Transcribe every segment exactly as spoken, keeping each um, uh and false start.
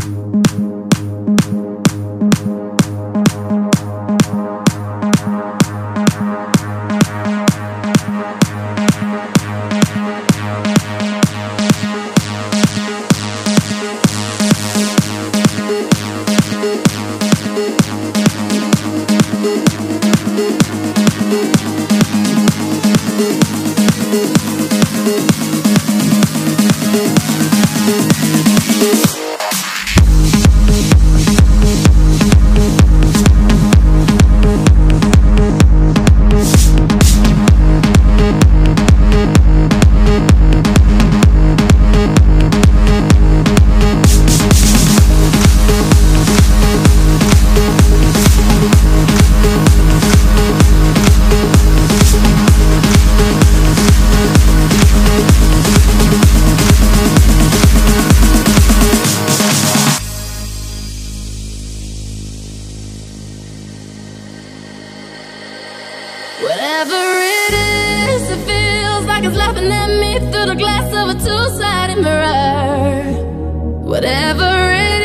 Whatever it is, it feels like it's laughing at me through the glass of a two-sided mirror. Whatever it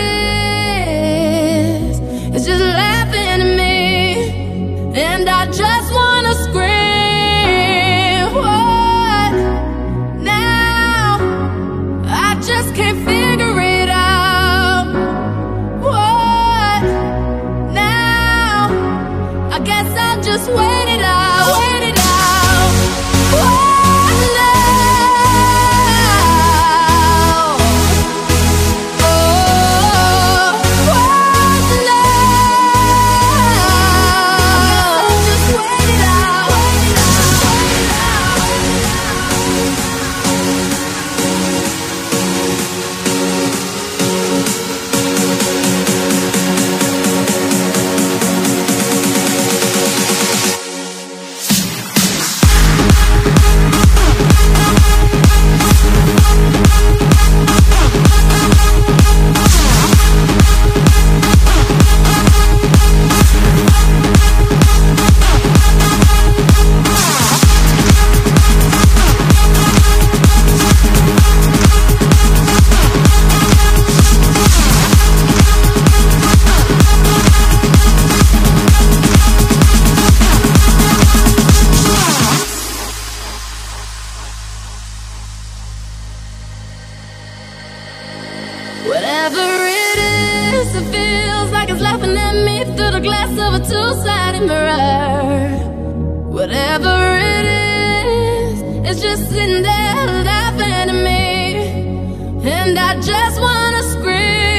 is, it's just laughing at me, and I just wanna scream. What now? I just can't figure it out. What now? I guess I'll just wait it out. Wait it out. What now? Oh, what now? I guess I'll just wait it out. Wait it Whatever it is, it feels like it's laughing at me through the glass of a two-sided mirror. Whatever it is, it's just sitting there laughing at me, and I just wanna scream.